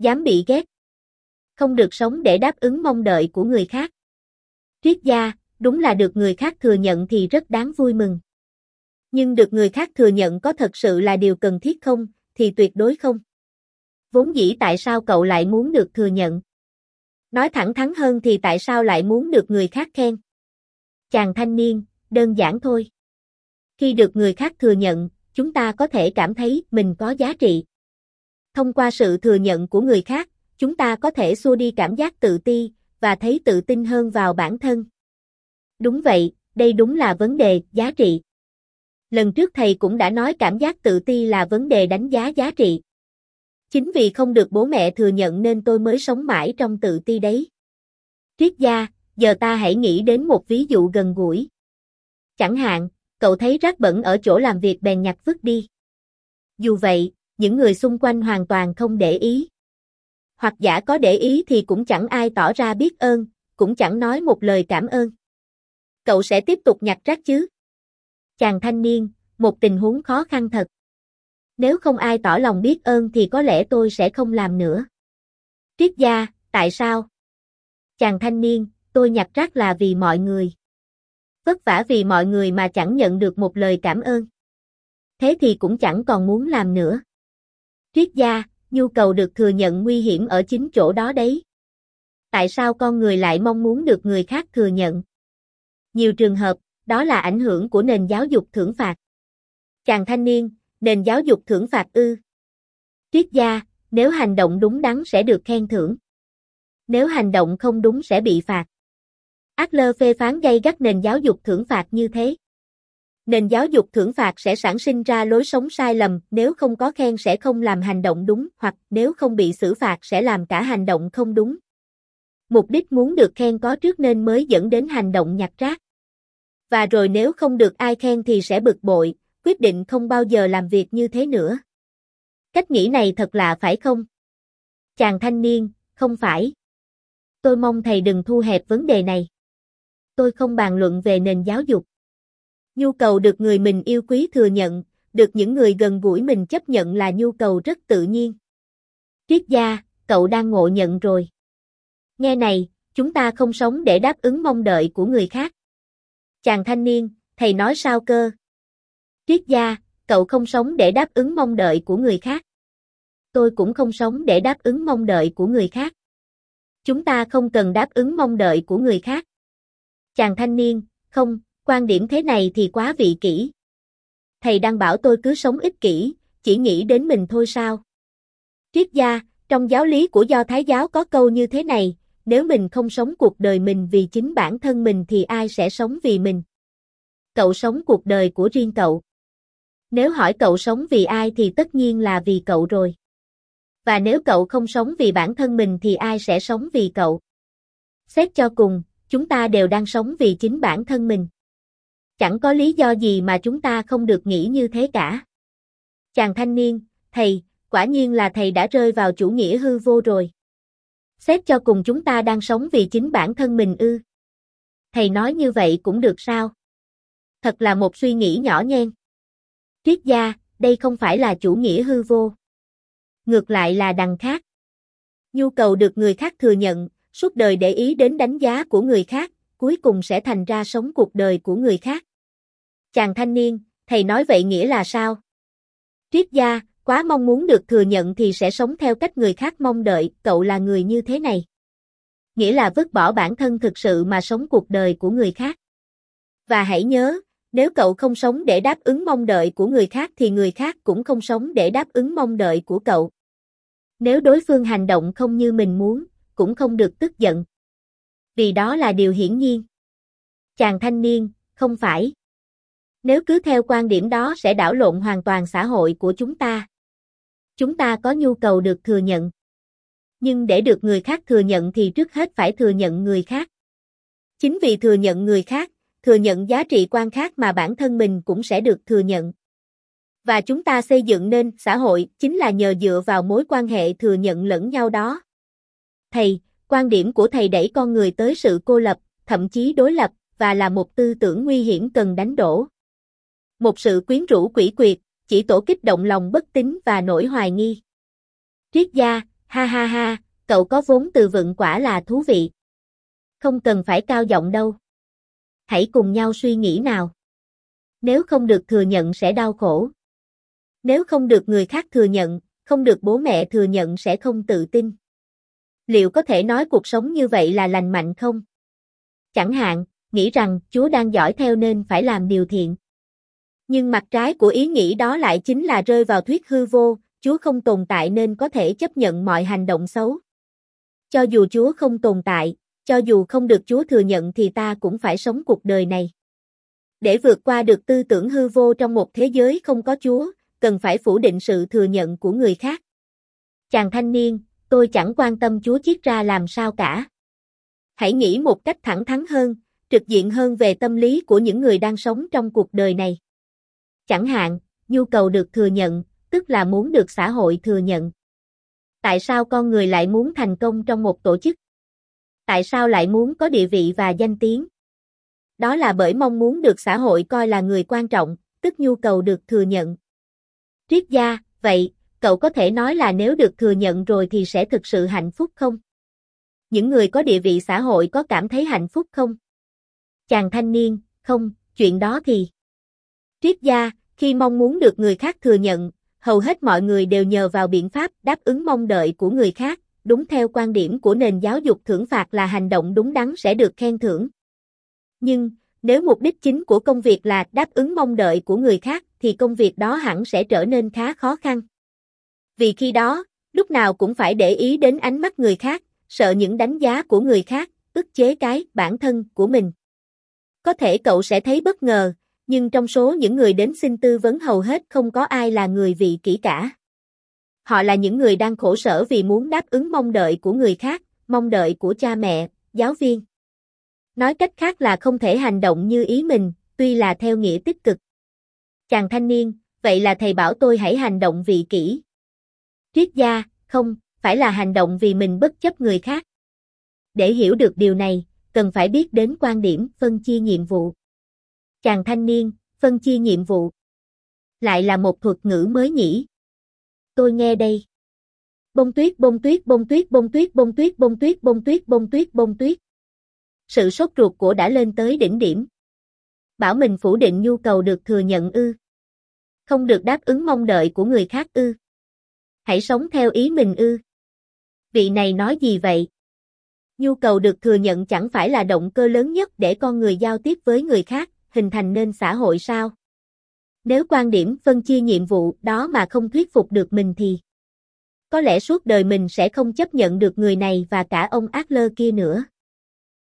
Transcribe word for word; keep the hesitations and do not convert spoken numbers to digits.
Dám bị ghét. Không được sống để đáp ứng mong đợi của người khác. Triết gia, đúng là được người khác thừa nhận thì rất đáng vui mừng. Nhưng được người khác thừa nhận có thật sự là điều cần thiết không, thì tuyệt đối không. Vốn dĩ tại sao cậu lại muốn được thừa nhận? Nói thẳng thắn hơn thì tại sao lại muốn được người khác khen? Chàng thanh niên, đơn giản thôi. Khi được người khác thừa nhận, chúng ta có thể cảm thấy mình có giá trị. Thông qua sự thừa nhận của người khác, chúng ta có thể xua đi cảm giác tự ti, và thấy tự tin hơn vào bản thân. Đúng vậy, đây đúng là vấn đề, giá trị. Lần trước thầy cũng đã nói cảm giác tự ti là vấn đề đánh giá giá trị. Chính vì không được bố mẹ thừa nhận nên tôi mới sống mãi trong tự ti đấy. Triết gia, giờ ta hãy nghĩ đến một ví dụ gần gũi. Chẳng hạn, cậu thấy rác bẩn ở chỗ làm việc bèn nhặt vứt đi. Dù vậy, những người xung quanh hoàn toàn không để ý. Hoặc giả có để ý thì cũng chẳng ai tỏ ra biết ơn, cũng chẳng nói một lời cảm ơn. Cậu sẽ tiếp tục nhặt rác chứ? Chàng thanh niên, một tình huống khó khăn thật. Nếu không ai tỏ lòng biết ơn thì có lẽ tôi sẽ không làm nữa. Triết gia, tại sao? Chàng thanh niên, tôi nhặt rác là vì mọi người. Vất vả vì mọi người mà chẳng nhận được một lời cảm ơn. Thế thì cũng chẳng còn muốn làm nữa. Triết gia, nhu cầu được thừa nhận nguy hiểm ở chính chỗ đó đấy. Tại sao con người lại mong muốn được người khác thừa nhận? Nhiều trường hợp, đó là ảnh hưởng của nền giáo dục thưởng phạt. Chàng thanh niên, nền giáo dục thưởng phạt ư? Triết gia, nếu hành động đúng đắn sẽ được khen thưởng. Nếu hành động không đúng sẽ bị phạt. Adler phê phán gay gắt nền giáo dục thưởng phạt như thế. Nền giáo dục thưởng phạt sẽ sản sinh ra lối sống sai lầm, nếu không có khen sẽ không làm hành động đúng, hoặc nếu không bị xử phạt sẽ làm cả hành động không đúng. Mục đích muốn được khen có trước nên mới dẫn đến hành động nhặt rác. Và rồi nếu không được ai khen thì sẽ bực bội, quyết định không bao giờ làm việc như thế nữa. Cách nghĩ này thật lạ phải không? Chàng thanh niên, không phải. Tôi mong thầy đừng thu hẹp vấn đề này. Tôi không bàn luận về nền giáo dục. Nhu cầu được người mình yêu quý thừa nhận, được những người gần gũi mình chấp nhận là nhu cầu rất tự nhiên. Triết gia, cậu đang ngộ nhận rồi. Nghe này, chúng ta không sống để đáp ứng mong đợi của người khác. Chàng thanh niên, thầy nói sao cơ? Triết gia, cậu không sống để đáp ứng mong đợi của người khác. Tôi cũng không sống để đáp ứng mong đợi của người khác. Chúng ta không cần đáp ứng mong đợi của người khác. Chàng thanh niên, không, quan điểm thế này thì quá vị kỷ. Thầy đang bảo tôi cứ sống ích kỷ, chỉ nghĩ đến mình thôi sao? Triết gia, trong giáo lý của Do Thái giáo có câu như thế này, nếu mình không sống cuộc đời mình vì chính bản thân mình thì ai sẽ sống vì mình? Cậu sống cuộc đời của riêng cậu. Nếu hỏi cậu sống vì ai thì tất nhiên là vì cậu rồi. Và nếu cậu không sống vì bản thân mình thì ai sẽ sống vì cậu? Xét cho cùng, chúng ta đều đang sống vì chính bản thân mình. Chẳng có lý do gì mà chúng ta không được nghĩ như thế cả. Chàng thanh niên, thầy, quả nhiên là thầy đã rơi vào chủ nghĩa hư vô rồi. Xét cho cùng chúng ta đang sống vì chính bản thân mình ư? Thầy nói như vậy cũng được sao? Thật là một suy nghĩ nhỏ nhen. Triết gia, đây không phải là chủ nghĩa hư vô. Ngược lại là đằng khác. Nhu cầu được người khác thừa nhận, suốt đời để ý đến đánh giá của người khác, cuối cùng sẽ thành ra sống cuộc đời của người khác. Chàng thanh niên, thầy nói vậy nghĩa là sao? Triết gia, quá mong muốn được thừa nhận thì sẽ sống theo cách người khác mong đợi, cậu là người như thế này. Nghĩa là vứt bỏ bản thân thực sự mà sống cuộc đời của người khác. Và hãy nhớ, nếu cậu không sống để đáp ứng mong đợi của người khác thì người khác cũng không sống để đáp ứng mong đợi của cậu. Nếu đối phương hành động không như mình muốn, cũng không được tức giận. Vì đó là điều hiển nhiên. Chàng thanh niên, không phải. Nếu cứ theo quan điểm đó sẽ đảo lộn hoàn toàn xã hội của chúng ta. Chúng ta có nhu cầu được thừa nhận. Nhưng để được người khác thừa nhận thì trước hết phải thừa nhận người khác. Chính vì thừa nhận người khác, thừa nhận giá trị quan khác mà bản thân mình cũng sẽ được thừa nhận. Và chúng ta xây dựng nên xã hội chính là nhờ dựa vào mối quan hệ thừa nhận lẫn nhau đó. Thầy, quan điểm của thầy đẩy con người tới sự cô lập, thậm chí đối lập, và là một tư tưởng nguy hiểm cần đánh đổ. Một sự quyến rũ quỷ quyệt, chỉ tổ kích động lòng bất tín và nỗi hoài nghi. Triết gia, Ha ha ha, cậu có vốn từ vựng quả là thú vị. Không cần phải cao giọng đâu. Hãy cùng nhau suy nghĩ nào. Nếu không được thừa nhận sẽ đau khổ. Nếu không được người khác thừa nhận, không được bố mẹ thừa nhận sẽ không tự tin. Liệu có thể nói cuộc sống như vậy là lành mạnh không? Chẳng hạn, nghĩ rằng Chúa đang dõi theo nên phải làm điều thiện. Nhưng mặt trái của ý nghĩ đó lại chính là rơi vào thuyết hư vô, Chúa không tồn tại nên có thể chấp nhận mọi hành động xấu. Cho dù Chúa không tồn tại, cho dù không được Chúa thừa nhận thì ta cũng phải sống cuộc đời này. Để vượt qua được tư tưởng hư vô trong một thế giới không có Chúa, cần phải phủ định sự thừa nhận của người khác. Chàng thanh niên, tôi chẳng quan tâm Chúa chiết ra làm sao cả. Hãy nghĩ một cách thẳng thắn hơn, trực diện hơn về tâm lý của những người đang sống trong cuộc đời này. Chẳng hạn, nhu cầu được thừa nhận, tức là muốn được xã hội thừa nhận. Tại sao con người lại muốn thành công trong một tổ chức? Tại sao lại muốn có địa vị và danh tiếng? Đó là bởi mong muốn được xã hội coi là người quan trọng, tức nhu cầu được thừa nhận. Triết gia, vậy, cậu có thể nói là nếu được thừa nhận rồi thì sẽ thực sự hạnh phúc không? Những người có địa vị xã hội có cảm thấy hạnh phúc không? Chàng thanh niên, không, chuyện đó thì... Triết gia, khi mong muốn được người khác thừa nhận, hầu hết mọi người đều nhờ vào biện pháp đáp ứng mong đợi của người khác, đúng theo quan điểm của nền giáo dục thưởng phạt là hành động đúng đắn sẽ được khen thưởng. Nhưng, nếu mục đích chính của công việc là đáp ứng mong đợi của người khác thì công việc đó hẳn sẽ trở nên khá khó khăn. Vì khi đó, lúc nào cũng phải để ý đến ánh mắt người khác, sợ những đánh giá của người khác, ức chế cái bản thân của mình. Có thể cậu sẽ thấy bất ngờ, nhưng trong số những người đến xin tư vấn hầu hết không có ai là người vị kỷ cả. Họ là những người đang khổ sở vì muốn đáp ứng mong đợi của người khác, mong đợi của cha mẹ, giáo viên. Nói cách khác là không thể hành động như ý mình, tuy là theo nghĩa tích cực. Chàng thanh niên, vậy là thầy bảo tôi hãy hành động vị kỷ. Triết gia, không, phải là hành động vì mình bất chấp người khác. Để hiểu được điều này, cần phải biết đến quan điểm phân chia nhiệm vụ. Chàng thanh niên, phân chia nhiệm vụ. Lại là một thuật ngữ mới nhỉ? Tôi nghe đây. Bông tuyết bông tuyết bông tuyết bông tuyết bông tuyết bông tuyết bông tuyết bông tuyết bông tuyết. Sự sốt ruột của đã lên tới đỉnh điểm. Bảo mình phủ định nhu cầu được thừa nhận ư. Không được đáp ứng mong đợi của người khác ư. Hãy sống theo ý mình ư. Vị này nói gì vậy? Nhu cầu được thừa nhận chẳng phải là động cơ lớn nhất để con người giao tiếp với người khác, hình thành nên xã hội sao? Nếu quan điểm phân chia nhiệm vụ đó mà không thuyết phục được mình thì có lẽ suốt đời mình sẽ không chấp nhận được người này và cả ông Adler kia nữa.